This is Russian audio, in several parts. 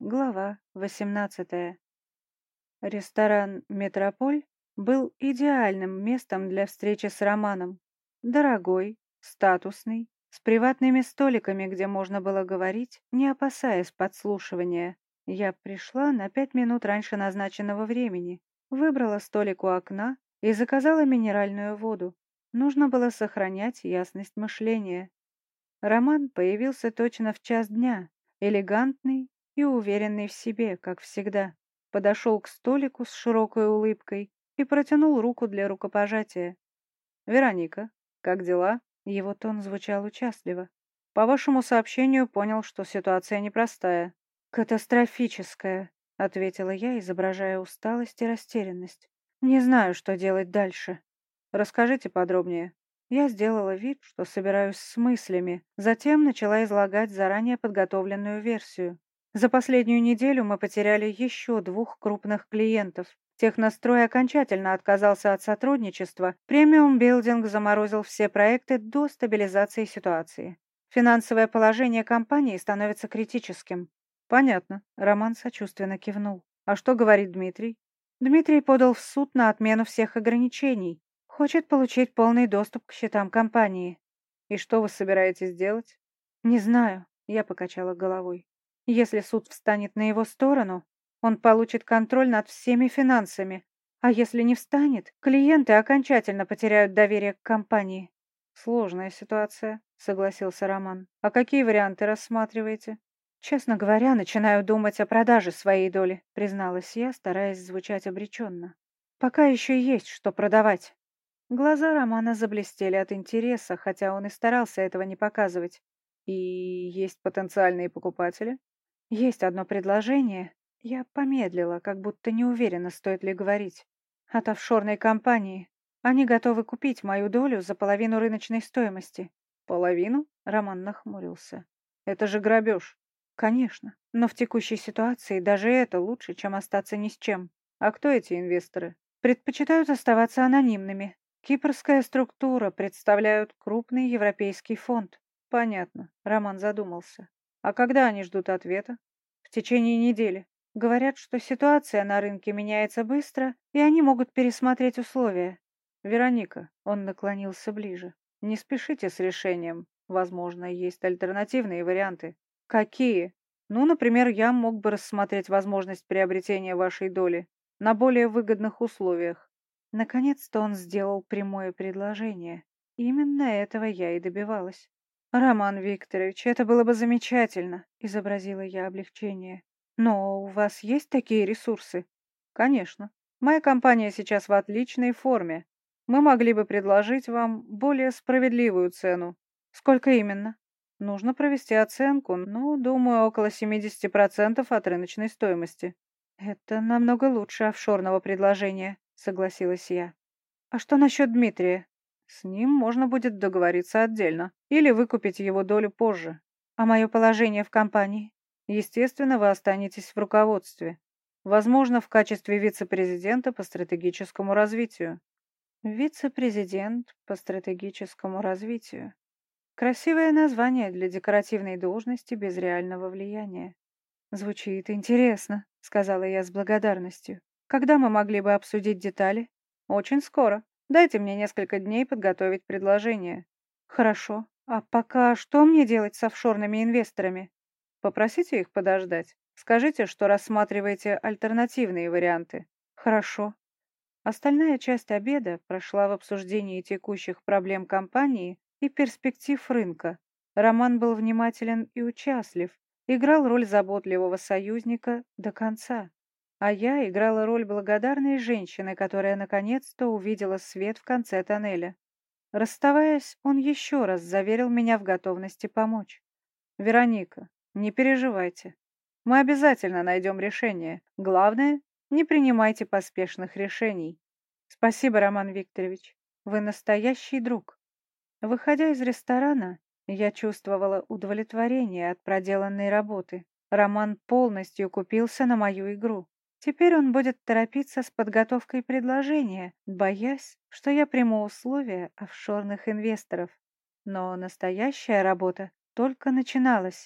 Глава 18. Ресторан «Метрополь» был идеальным местом для встречи с Романом. Дорогой, статусный, с приватными столиками, где можно было говорить, не опасаясь подслушивания. Я пришла на 5 минут раньше назначенного времени, выбрала столик у окна и заказала минеральную воду. Нужно было сохранять ясность мышления. Роман появился точно в час дня, элегантный и уверенный в себе, как всегда. Подошел к столику с широкой улыбкой и протянул руку для рукопожатия. «Вероника, как дела?» Его тон звучал участливо. «По вашему сообщению понял, что ситуация непростая». «Катастрофическая», — ответила я, изображая усталость и растерянность. «Не знаю, что делать дальше». «Расскажите подробнее». Я сделала вид, что собираюсь с мыслями, затем начала излагать заранее подготовленную версию. За последнюю неделю мы потеряли еще 2 крупных клиентов. Технострой окончательно отказался от сотрудничества, Премиум Билдинг заморозил все проекты до стабилизации ситуации. Финансовое положение компании становится критическим. Понятно, Роман сочувственно кивнул. А что говорит Дмитрий? Дмитрий подал в суд на отмену всех ограничений. Хочет получить полный доступ к счетам компании. И что вы собираетесь делать? Не знаю, я покачала головой. Если суд встанет на его сторону, он получит контроль над всеми финансами. А если не встанет, клиенты окончательно потеряют доверие к компании. Сложная ситуация, согласился Роман. А какие варианты рассматриваете? Честно говоря, начинаю думать о продаже своей доли, призналась я, стараясь звучать обреченно. Пока еще есть что продавать. Глаза Романа заблестели от интереса, хотя он и старался этого не показывать. И есть потенциальные покупатели? Есть одно предложение. Я помедлила, как будто не уверена, стоит ли говорить. От офшорной компании. Они готовы купить мою долю за половину рыночной стоимости. Половину? Роман нахмурился. Это же грабеж. Конечно, но в текущей ситуации даже это лучше, чем остаться ни с чем. А кто эти инвесторы? Предпочитают оставаться анонимными. Кипрская структура представляют крупный европейский фонд. Понятно, Роман задумался. А когда они ждут ответа? В течение недели. Говорят, что ситуация на рынке меняется быстро, и они могут пересмотреть условия. Вероника, он наклонился ближе. Не спешите с решением. Возможно, есть альтернативные варианты. Какие? Ну, например, я мог бы рассмотреть возможность приобретения вашей доли на более выгодных условиях. Наконец-то он сделал прямое предложение. Именно этого я и добивалась. «Роман Викторович, это было бы замечательно», — изобразила я облегчение. «Но у вас есть такие ресурсы?» «Конечно. Моя компания сейчас в отличной форме. Мы могли бы предложить вам более справедливую цену». «Сколько именно?» «Нужно провести оценку, но, думаю, около 70% от рыночной стоимости». «Это намного лучше офшорного предложения», — согласилась я. «А что насчет Дмитрия?» «С ним можно будет договориться отдельно или выкупить его долю позже. А мое положение в компании?» «Естественно, вы останетесь в руководстве. Возможно, в качестве вице-президента по стратегическому развитию». «Вице-президент по стратегическому развитию». Красивое название для декоративной должности без реального влияния. «Звучит интересно», — сказала я с благодарностью. «Когда мы могли бы обсудить детали?» «Очень скоро. Дайте мне несколько дней подготовить предложение». «Хорошо. А пока что мне делать с офшорными инвесторами?» «Попросите их подождать. Скажите, что рассматриваете альтернативные варианты». «Хорошо». Остальная часть обеда прошла в обсуждении текущих проблем компании и перспектив рынка. Роман был внимателен и участлив, играл роль заботливого союзника до конца. А я играла роль благодарной женщины, которая наконец-то увидела свет в конце тоннеля. Расставаясь, он еще раз заверил меня в готовности помочь. «Вероника, не переживайте. Мы обязательно найдем решение. Главное, не принимайте поспешных решений». «Спасибо, Роман Викторович. Вы настоящий друг». Выходя из ресторана, я чувствовала удовлетворение от проделанной работы. Роман полностью купился на мою игру. Теперь он будет торопиться с подготовкой предложения, боясь, что я приму условия офшорных инвесторов. Но настоящая работа только начиналась.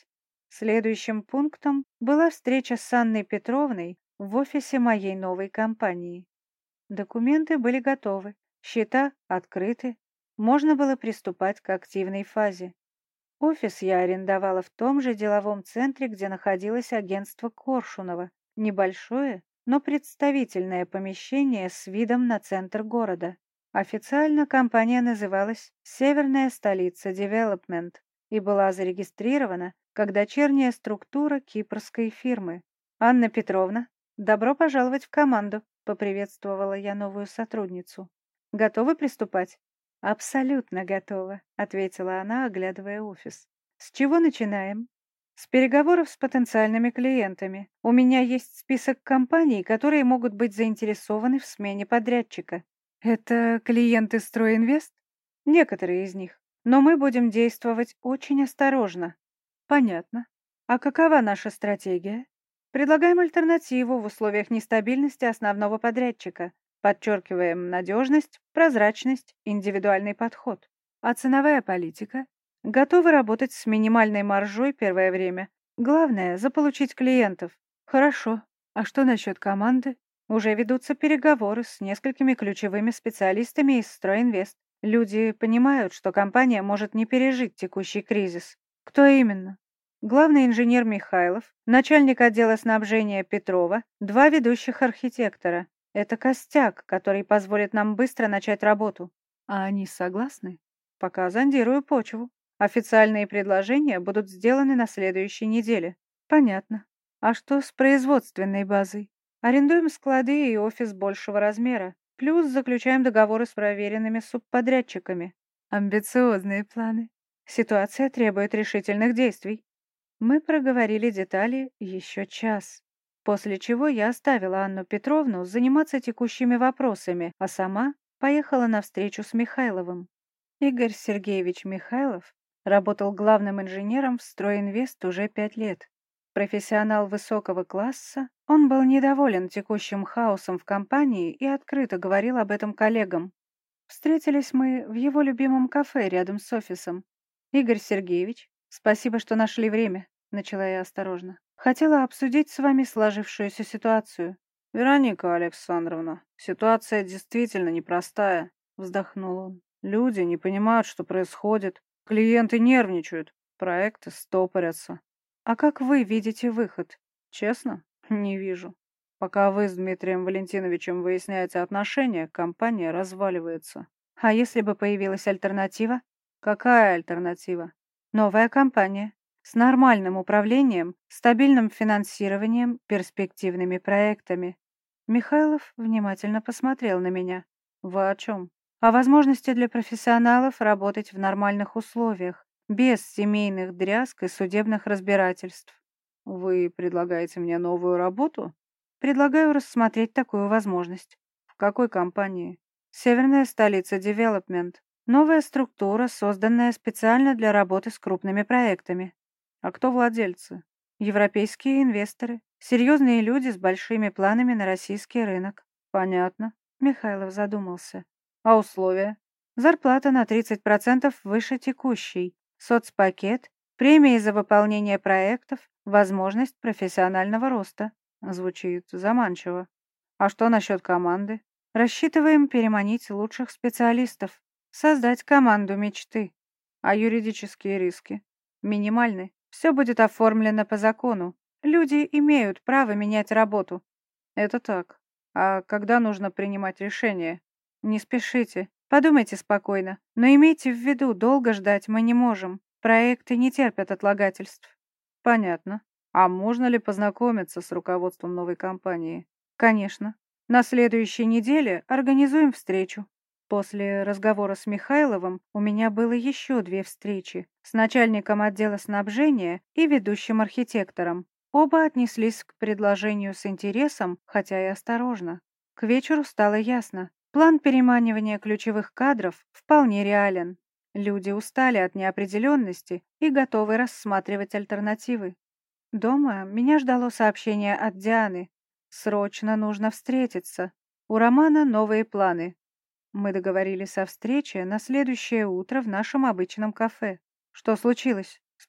Следующим пунктом была встреча с Анной Петровной в офисе моей новой компании. Документы были готовы, счета открыты, можно было приступать к активной фазе. Офис я арендовала в том же деловом центре, где находилось агентство Коршунова, небольшое, но представительное помещение с видом на центр города. Официально компания называлась «Северная столица Девелопмент» и была зарегистрирована как дочерняя структура кипрской фирмы. «Анна Петровна, добро пожаловать в команду», — поприветствовала я новую сотрудницу. «Готовы приступать?» «Абсолютно готова», — ответила она, оглядывая офис. «С чего начинаем?» «С переговоров с потенциальными клиентами. У меня есть список компаний, которые могут быть заинтересованы в смене подрядчика». «Это клиенты Стройинвест?» «Некоторые из них. Но мы будем действовать очень осторожно». «Понятно. А какова наша стратегия?» «Предлагаем альтернативу в условиях нестабильности основного подрядчика. Подчеркиваем надежность, прозрачность, индивидуальный подход. А ценовая политика? Готовы работать с минимальной маржой первое время. Главное — заполучить клиентов. Хорошо. А что насчет команды? Уже ведутся переговоры с несколькими ключевыми специалистами из Стройинвест. Люди понимают, что компания может не пережить текущий кризис. Кто именно? Главный инженер Михайлов, начальник отдела снабжения Петрова, два ведущих архитектора. Это костяк, который позволит нам быстро начать работу. А они согласны? Пока зондирую почву. Официальные предложения будут сделаны на следующей неделе. Понятно. А что с производственной базой? Арендуем склады и офис большего размера. Плюс заключаем договоры с проверенными субподрядчиками. Амбициозные планы. Ситуация требует решительных действий. Мы проговорили детали еще час. После чего я оставила Анну Петровну заниматься текущими вопросами, а сама поехала на встречу с Михайловым. Игорь Сергеевич Михайлов работал главным инженером в Стройинвест уже 5 лет. Профессионал высокого класса, он был недоволен текущим хаосом в компании и открыто говорил об этом коллегам. Встретились мы в его любимом кафе рядом с офисом. «Игорь Сергеевич, спасибо, что нашли время», — начала я осторожно. «Хотела обсудить с вами сложившуюся ситуацию». «Вероника Александровна, ситуация действительно непростая», — вздохнул он. «Люди не понимают, что происходит. Клиенты нервничают. Проекты стопорятся». «А как вы видите выход?» «Честно, не вижу. Пока вы с Дмитрием Валентиновичем выясняете отношения, компания разваливается». «А если бы появилась альтернатива?» «Какая альтернатива?» «Новая компания. С нормальным управлением, стабильным финансированием, перспективными проектами». Михайлов внимательно посмотрел на меня. «Вы о чем?» «О возможности для профессионалов работать в нормальных условиях, без семейных дрязг и судебных разбирательств». «Вы предлагаете мне новую работу?» «Предлагаю рассмотреть такую возможность». «В какой компании?» «Северная столица Девелопмент. Новая структура, созданная специально для работы с крупными проектами». «А кто владельцы?» «Европейские инвесторы. Серьезные люди с большими планами на российский рынок». «Понятно». Михайлов задумался. «А условия?» «Зарплата на 30% выше текущей. Соцпакет, премии за выполнение проектов, возможность профессионального роста». Звучит заманчиво. «А что насчет команды?» «Рассчитываем переманить лучших специалистов, создать команду мечты». «А юридические риски?» «Минимальны. Все будет оформлено по закону. Люди имеют право менять работу». «Это так. А когда нужно принимать решение?» «Не спешите. Подумайте спокойно. Но имейте в виду, долго ждать мы не можем. Проекты не терпят отлагательств». «Понятно. А можно ли познакомиться с руководством новой компании?» «Конечно. На следующей неделе организуем встречу». После разговора с Михайловым у меня было еще 2 встречи с начальником отдела снабжения и ведущим архитектором. Оба отнеслись к предложению с интересом, хотя и осторожно. К вечеру стало ясно. План переманивания ключевых кадров вполне реален. Люди устали от неопределенности и готовы рассматривать альтернативы. Дома меня ждало сообщение от Дианы. Срочно нужно встретиться. У Романа новые планы. Мы договорились о встрече на следующее утро в нашем обычном кафе. «Что случилось?» —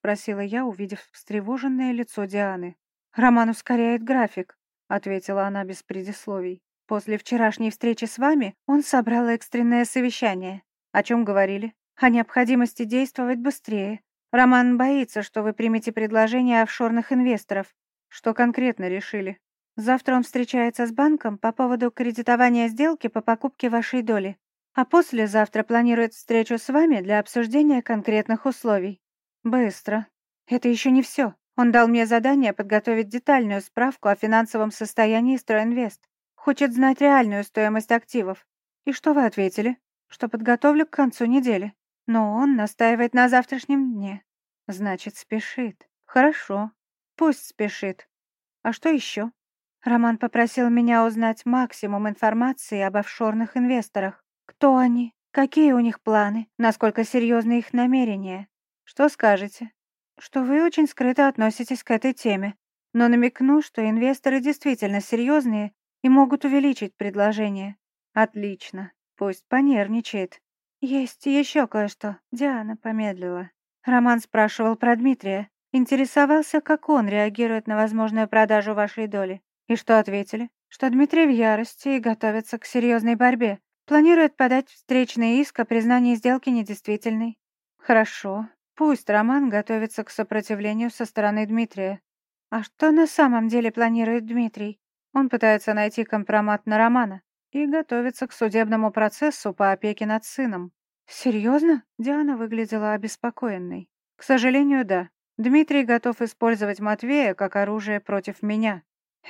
спросила я, увидев встревоженное лицо Дианы. «Роман ускоряет график», — ответила она без предисловий. «После вчерашней встречи с вами он собрал экстренное совещание. О чем говорили? О необходимости действовать быстрее. Роман боится, что вы примете предложение офшорных инвесторов. Что конкретно решили? Завтра он встречается с банком по поводу кредитования сделки по покупке вашей доли. А послезавтра планирует встречу с вами для обсуждения конкретных условий. Быстро. Это еще не все. Он дал мне задание подготовить детальную справку о финансовом состоянии Стройинвест. Хочет знать реальную стоимость активов. И что вы ответили? Что подготовлю к концу недели. Но он настаивает на завтрашнем дне. Значит, спешит. Хорошо. Пусть спешит. А что еще? Роман попросил меня узнать максимум информации об офшорных инвесторах. Кто они? Какие у них планы? Насколько серьезны их намерения? Что скажете? Что вы очень скрыто относитесь к этой теме, но намекну, что инвесторы действительно серьезные и могут увеличить предложение. Отлично. Пусть понервничает. Есть еще кое-что. Диана помедлила. Роман спрашивал про Дмитрия. Интересовался, как он реагирует на возможную продажу вашей доли. И что ответили? Что Дмитрий в ярости и готовится к серьезной борьбе. Планирует подать встречный иск о признании сделки недействительной. Хорошо. Пусть Роман готовится к сопротивлению со стороны Дмитрия. А что на самом деле планирует Дмитрий? Он пытается найти компромат на Романа и готовится к судебному процессу по опеке над сыном. Серьезно? Диана выглядела обеспокоенной. К сожалению, да. Дмитрий готов использовать Матвея как оружие против меня.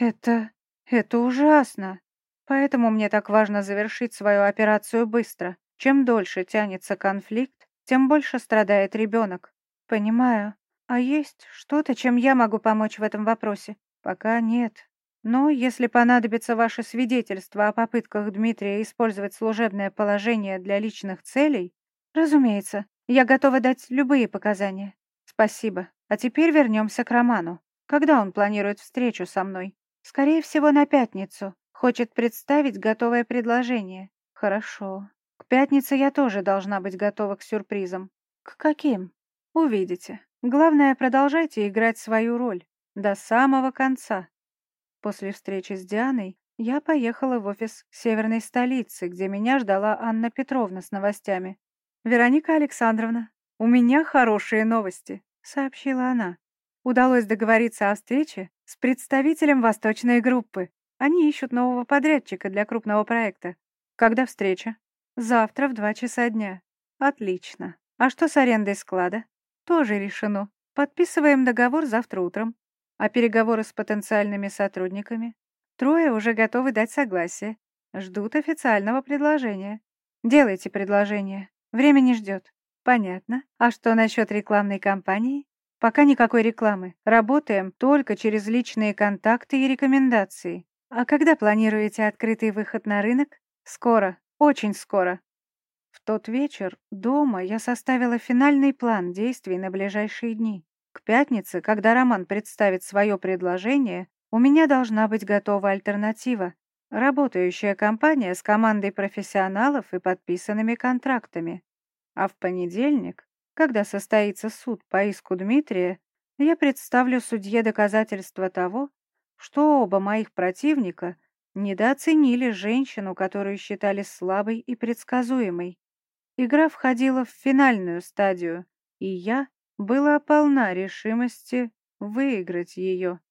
Это ужасно. Поэтому мне так важно завершить свою операцию быстро. Чем дольше тянется конфликт, тем больше страдает ребенок. Понимаю. А есть что-то, чем я могу помочь в этом вопросе? Пока нет. Но если понадобится ваше свидетельство о попытках Дмитрия использовать служебное положение для личных целей, разумеется, я готова дать любые показания. Спасибо. А теперь вернемся к Роману. Когда он планирует встречу со мной? Скорее всего, на пятницу. Хочет представить готовое предложение. Хорошо. К пятнице я тоже должна быть готова к сюрпризам. К каким? Увидите. Главное, продолжайте играть свою роль. До самого конца. После встречи с Дианой я поехала в офис северной столицы, где меня ждала Анна Петровна с новостями. «Вероника Александровна, у меня хорошие новости», — сообщила она. Удалось договориться о встрече с представителем восточной группы. Они ищут нового подрядчика для крупного проекта. Когда встреча? Завтра в 2 часа дня. Отлично. А что с арендой склада? Тоже решено. Подписываем договор завтра утром. А переговоры с потенциальными сотрудниками? 3 уже готовы дать согласие. Ждут официального предложения. Делайте предложение. Время не ждет. Понятно. А что насчет рекламной кампании? Пока никакой рекламы. Работаем только через личные контакты и рекомендации. А когда планируете открытый выход на рынок? Скоро. Очень скоро. В тот вечер дома я составила финальный план действий на ближайшие дни. К пятнице, когда Роман представит свое предложение, у меня должна быть готова альтернатива. Работающая компания с командой профессионалов и подписанными контрактами. А в понедельник, когда состоится суд по иску Дмитрия, я представлю судье доказательства того, что оба моих противника недооценили женщину, которую считали слабой и предсказуемой. Игра входила в финальную стадию, и я была полна решимости выиграть ее.